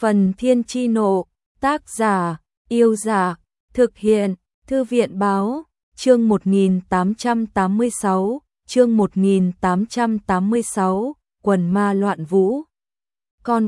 Phần Thiên Chi Nộ, tác giả, Yêu Dạ, thực hiện, Thư viện Báo, chương 1886, quần ma loạn vũ. Con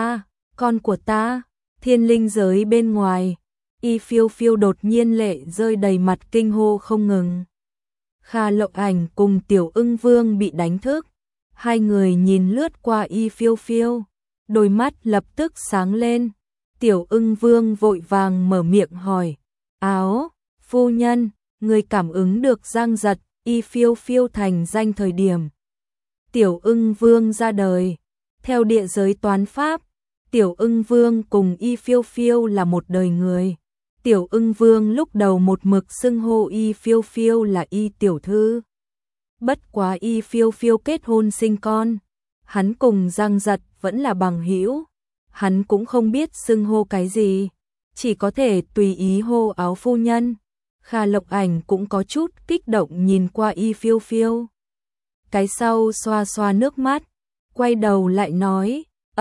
của ta, thiên linh giới bên ngoài, Y Phiêu Phiêu đột nhiên lệ rơi đầy mặt kinh hô không ngừng. Kha Lộng Ảnh cùng Tiểu Ưng Vương bị đánh thức, hai người nhìn lướt qua Y Phiêu Phiêu, đôi mắt lập tức sáng lên. Tiểu Ưng Vương vội vàng mở miệng hỏi, Áo, phu nhân, người cảm ứng được Giang Giật, Y Phiêu Phiêu thành danh thời điểm Tiểu Ưng Vương ra đời. Theo địa giới toán pháp, Tiểu Ưng Vương cùng Y Phiêu Phiêu là một đời người. Tiểu Ưng Vương lúc đầu một mực xưng hô Y Phiêu Phiêu là Y tiểu thư. Bất quá Y Phiêu Phiêu kết hôn sinh con, hắn cùng Giang Giật vẫn là bằng hữu, hắn cũng không biết xưng hô cái gì, chỉ có thể tùy ý hô Áo phu nhân. Kha Lộng Ảnh cũng có chút kích động nhìn qua Y Phiêu Phiêu. Cái sau xoa xoa nước mắt, quay đầu lại nói,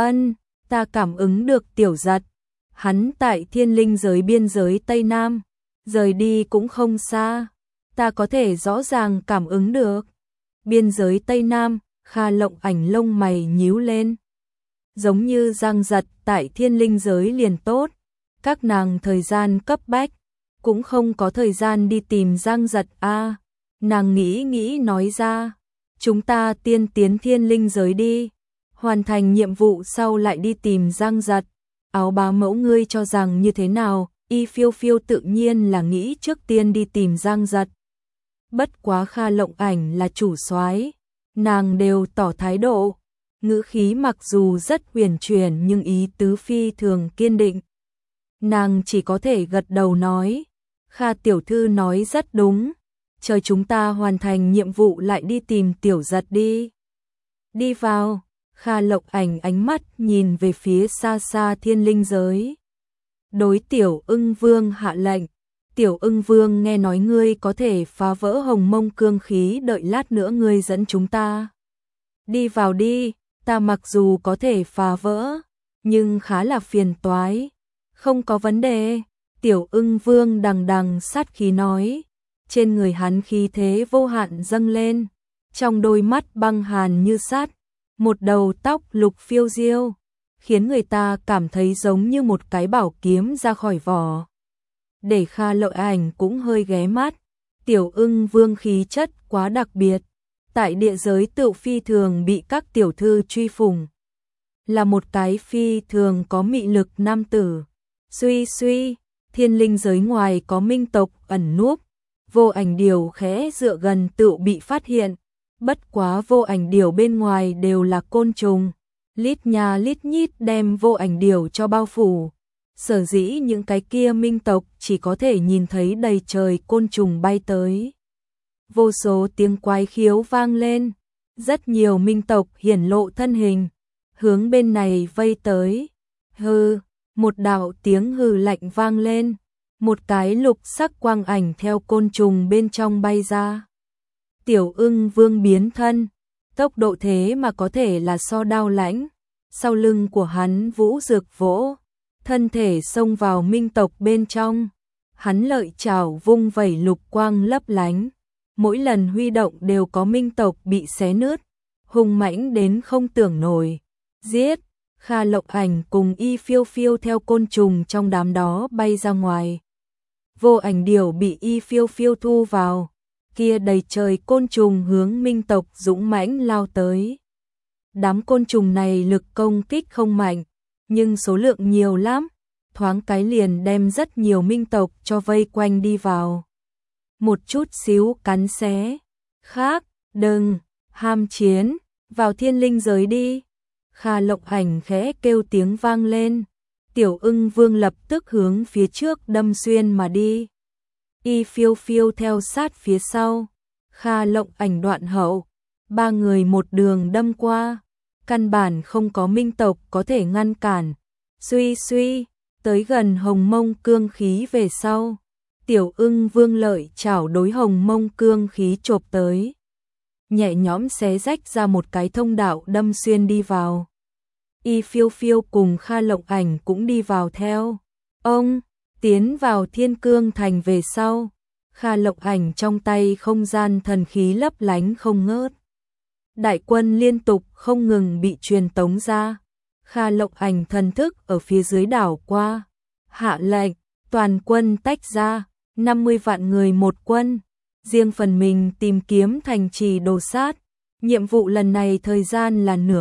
ta cảm ứng được Tiểu Giật, hắn tại thiên linh giới biên giới Tây Nam, rời đi cũng không xa, ta có thể rõ ràng cảm ứng được. Biên giới Tây Nam, Kha Lộng Ảnh lông mày nhíu lên. Giống như Giang Giật tại thiên linh giới liền tốt, các nàng thời gian cấp bách, cũng không có thời gian đi tìm Giang Giật a. Nàng nghĩ nói ra, chúng ta tiên tiến thiên linh giới đi, hoàn thành nhiệm vụ sau lại đi tìm Giang Giật. Áo bá mẫu ngươi cho rằng như thế nào? Y Phiêu Phiêu tự nhiên là nghĩ trước tiên đi tìm Giang Giật. Bất quá Kha Lộng Ảnh là chủ soái, nàng đều tỏ thái độ, ngữ khí mặc dù rất huyền chuyển nhưng ý tứ phi thường kiên định. Nàng chỉ có thể gật đầu nói, Kha tiểu thư nói rất đúng, chờ chúng ta hoàn thành nhiệm vụ lại đi tìm Tiểu Giật đi. Đi vào. Kha Lộng Ảnh ánh mắt nhìn về phía xa xa thiên linh giới, đối Tiểu Ưng Vương hạ lệnh, Tiểu Ưng Vương nghe nói ngươi có thể phá vỡ hồng mông cương khí, đợi lát nữa ngươi dẫn chúng ta đi vào đi. Ta mặc dù có thể phá vỡ, nhưng khá là phiền toái. Không có vấn đề. Tiểu Ưng Vương đằng đằng sát khí nói, trên người hắn khí thế vô hạn dâng lên, trong đôi mắt băng hàn như sắt, một đầu tóc lục phiêu diêu, khiến người ta cảm thấy giống như một cái bảo kiếm ra khỏi vỏ. Để Kha Lộng Ảnh cũng hơi ghé mắt, Tiểu Ưng Vương khí chất quá đặc biệt, tại địa giới tựu phi thường bị các tiểu thư truy phủng, là một cái phi thường có mị lực nam tử. Suy, thiên linh giới ngoài có minh tộc ẩn núp, Vô Ảnh Điểu khẽ dựa gần tựu bị phát hiện. Bất quá Vô Ảnh Điểu bên ngoài đều là côn trùng, lít nha lít nhít đem Vô Ảnh Điểu cho bao phủ. Sở dĩ những cái kia minh tộc chỉ có thể nhìn thấy đầy trời côn trùng bay tới. Vô số tiếng quái khiếu vang lên, rất nhiều minh tộc hiển lộ thân hình, hướng bên này vây tới. Hừ, một đạo tiếng hừ lạnh vang lên, một cái lục sắc quang ảnh theo côn trùng bên trong bay ra. Tiểu Ưng Vương biến thân, tốc độ thế mà có thể là so đao lãnh, sau lưng của hắn vũ dược vỗ, thân thể xông vào minh tộc bên trong, hắn lợi chảo vung vẩy lục quang lấp lánh, mỗi lần huy động đều có minh tộc bị xé nứt, hung mãnh đến không tưởng nổi. Giết! Kha Lộng Ảnh cùng Y Phiêu Phiêu theo côn trùng trong đám đó bay ra ngoài. Vô Ảnh Điểu bị Y Phiêu Phiêu thu vào, kia đầy trời côn trùng hướng minh tộc dũng mãnh lao tới. Đám côn trùng này lực công kích không mạnh, nhưng số lượng nhiều lắm, thoáng cái liền đem rất nhiều minh tộc cho vây quanh đi vào. Một chút xíu cắn xé. Khác, đừng, ham chiến, vào thiên linh giới đi. Kha Lộng Ảnh khẽ kêu tiếng vang lên, Tiểu Ưng Vương lập tức hướng phía trước đâm xuyên mà đi. Y Phiêu Phiêu theo sát phía sau, Kha Lộng Ảnh đoạn hậu, ba người một đường đâm qua, căn bản không có minh tộc có thể ngăn cản. Suy, tới gần hồng mông cương khí về sau, Tiểu Ưng Vương lợi chảo đối hồng mông cương khí chộp tới, nhẹ nhõm xé rách ra một cái thông đạo đâm xuyên đi vào. Y Phiêu Phiêu cùng Kha Lộng Ảnh cũng đi vào theo. Ông tiến vào Thiên Cương Thành về sau, Kha Lộng Ảnh trong tay không gian thần khí lấp lánh không ngớt. Đại quân liên tục không ngừng bị truyền tống ra. Kha Lộng Ảnh thần thức ở phía dưới đảo qua, hạ lệnh, toàn quân tách ra, 50 vạn người một quân, riêng phần mình tìm kiếm thành trì đồ sát. Nhiệm vụ lần này thời gian là nửa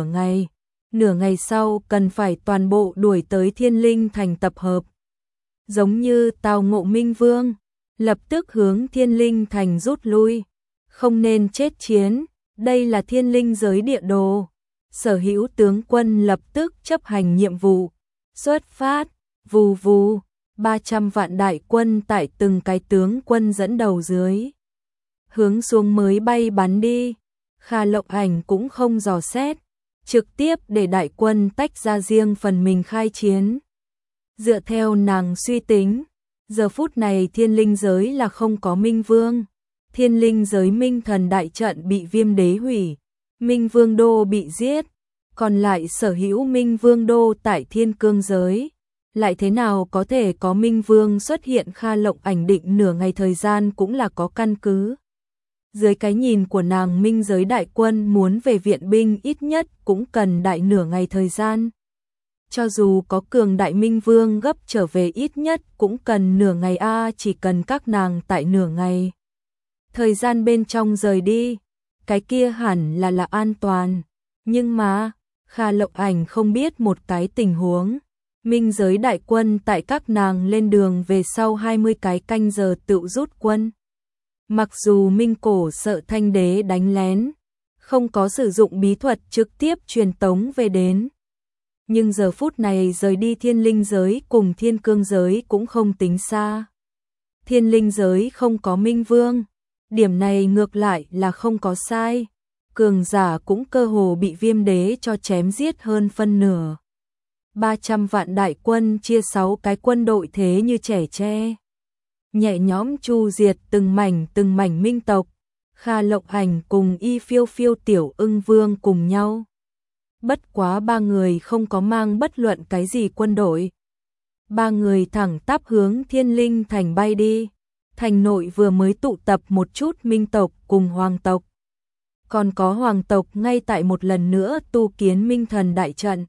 ngày sau cần phải toàn bộ đuổi tới Thiên Linh Thành tập hợp. Giống như Tào Ngộ Minh Vương, lập tức hướng Thiên Linh Thành rút lui, không nên chết chiến, đây là Thiên Linh giới địa đồ. Sở hữu tướng quân lập tức chấp hành nhiệm vụ, xuất phát, vù vù, 300 vạn đại quân tại từng cái tướng quân dẫn đầu dưới. Hướng xuống mới bay bắn đi, Kha Lộng Ảnh cũng không dò xét, trực tiếp để đại quân tách ra riêng phần mình khai chiến. Dựa theo nàng suy tính, giờ phút này Thiên Linh giới là không có Minh Vương. Thiên Linh giới Minh Thần đại trận bị Viêm Đế hủy, Minh Vương đô bị giết, còn lại sở hữu Minh Vương đô tại Thiên Cương giới. Lại thế nào có thể có Minh Vương xuất hiện? Kha Lộng Ảnh định nửa ngày thời gian cũng là có căn cứ. Dưới cái nhìn của nàng, Minh giới đại quân muốn về viện binh ít nhất cũng cần đại nửa ngày thời gian. Cho dù có cường đại Minh Vương gấp trở về ít nhất cũng cần nửa ngày chỉ cần các nàng tại nửa ngày thời gian bên trong rời đi, cái kia hẳn là an toàn. Nhưng mà, Kha Lộng Ảnh không biết một cái tình huống. Minh giới đại quân tại các nàng lên đường về sau 20 cái canh giờ tự rút quân. Mặc dù Minh Cổ sợ Thanh Đế đánh lén, không có sử dụng bí thuật trực tiếp truyền tống về đến. Nhưng giờ phút này rời đi Thiên Linh giới cùng Thiên Cương giới cũng không tính xa. Thiên Linh giới không có Minh Vương, điểm này ngược lại là không có sai. Cường giả cũng cơ hồ bị Viêm Đế cho chém giết hơn phân nửa. 300 vạn đại quân chia 6 cái quân đội thế như trẻ tre, nhẹ nhõm chu diệt từng mảnh minh tộc. Kha Lộng Ảnh cùng Y Phiêu Phiêu Tiểu Ưng Vương cùng nhau. Bất quá ba người không có mang bất luận cái gì quân đội. Ba người thẳng tắp hướng Thiên Linh Thành bay đi. Thành nội vừa mới tụ tập một chút minh tộc cùng hoàng tộc. Còn có hoàng tộc ngay tại một lần nữa tu kiến Minh Thần đại trận.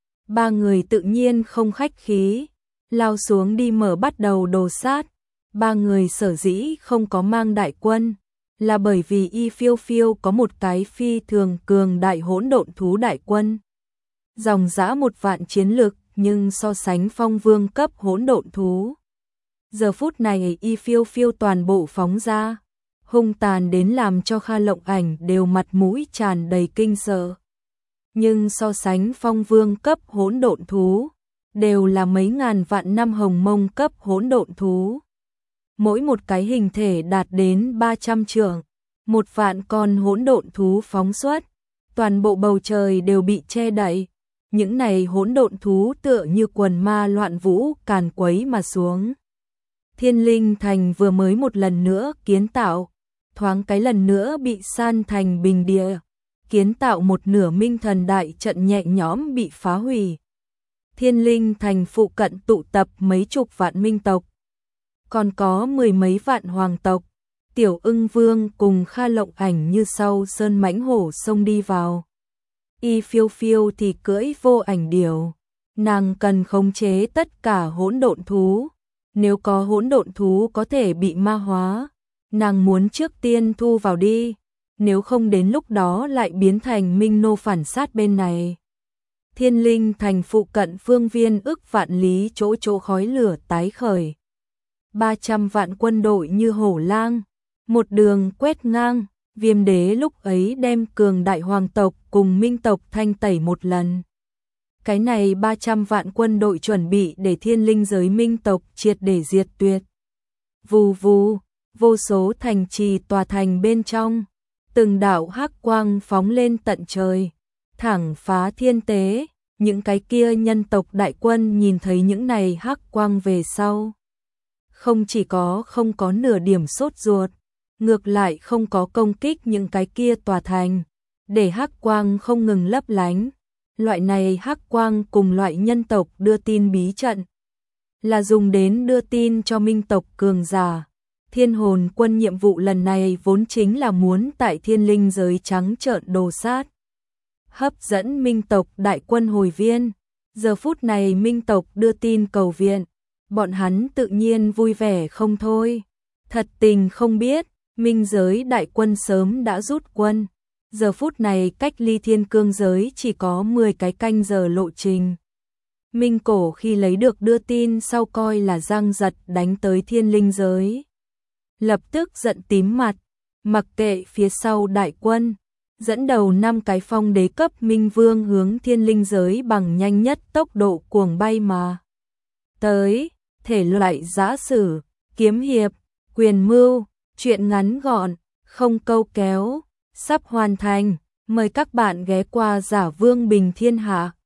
Ba người tự nhiên không khách khí, lao xuống đi mở bắt đầu đồ sát. Ba người sở dĩ không có mang đại quân, là bởi vì Y Phiêu Phiêu có một cái phi thường cường đại hỗn độn thú đại quân. Dòng dã 1 vạn chiến lực, nhưng so sánh Phong Vương cấp hỗn độn thú. Giờ phút này Y Phiêu Phiêu toàn bộ phóng ra, hung tàn đến làm cho Kha Lộng Ảnh đều mặt mũi tràn đầy kinh sợ. Nhưng so sánh Phong Vương cấp hỗn độn thú, đều là mấy ngàn vạn năm hồng mông cấp hỗn độn thú. Mỗi một cái hình thể đạt đến 300 trượng, 1 vạn con hỗn độn thú phóng xuất, toàn bộ bầu trời đều bị che đậy. Những này hỗn độn thú tựa như quần ma loạn vũ càn quấy mà xuống. Thiên Linh Thành vừa mới một lần nữa kiến tạo, thoáng cái lần nữa bị san thành bình địa. Kiến tạo một nửa Minh Thần đại trận nhẹ nhõm bị phá hủy. Thiên Linh Thành phụ cận tụ tập mấy chục vạn minh tộc, còn có 10 mấy vạn hoàng tộc. Tiểu Ưng Vương cùng Kha Lộng Ảnh như sau sơn mãnh hổ xông đi vào. Y Phiêu Phiêu thì cưỡi vô ảnh điểu, nàng cần khống chế tất cả hỗn độn thú. Nếu có hỗn độn thú có thể bị ma hóa, nàng muốn trước tiên thu vào đi. Nếu không đến lúc đó lại biến thành Minh Nô phản sát bên này. Thiên Linh Thành phụ cận phương viên ức vạn lý chỗ khói lửa tái khởi. 300 vạn quân đội như hổ lang, một đường quét ngang. Viêm Đế lúc ấy đem cường đại hoàng tộc cùng minh tộc thanh tẩy một lần. Cái này 300 vạn quân đội chuẩn bị để Thiên Linh giới minh tộc triệt để diệt tuyệt. Vù vù, vô số thành trì tòa thành bên trong. Từng đạo hắc quang phóng lên tận trời, thẳng phá thiên tế. Những cái kia nhân tộc đại quân nhìn thấy những này hắc quang về sau, không chỉ không có nửa điểm sốt ruột, ngược lại không có công kích những cái kia tòa thành, để hắc quang không ngừng lấp lánh, Loại này hắc quang cùng loại nhân tộc đưa tin bí trận là dùng đến đưa tin cho minh tộc cường giả. Thiên hồn quân nhiệm vụ lần này vốn chính là muốn tại thiên linh giới trắng trợn đồ sát, hấp dẫn minh tộc đại quân hồi viên. Giờ phút này minh tộc đưa tin cầu viện, bọn hắn tự nhiên vui vẻ không thôi. Thật tình không biết, minh giới đại quân sớm đã rút quân. Giờ phút này cách ly thiên cương giới chỉ có 10 cái canh giờ lộ trình. Minh cổ khi lấy được đưa tin sau coi là giang giật đánh tới thiên linh giới. Lập tức giận tím mặt, mặc kệ phía sau đại quân, dẫn đầu 5 cái phong đế cấp minh vương hướng thiên linh giới bằng nhanh nhất tốc độ cuồng bay mà tới. Thể loại giã sử, kiếm hiệp, quyền mưu, truyện ngắn gọn, không câu kéo, sắp hoàn thành. Mời các bạn ghé qua Giả Vương Bình Thiên Hạ.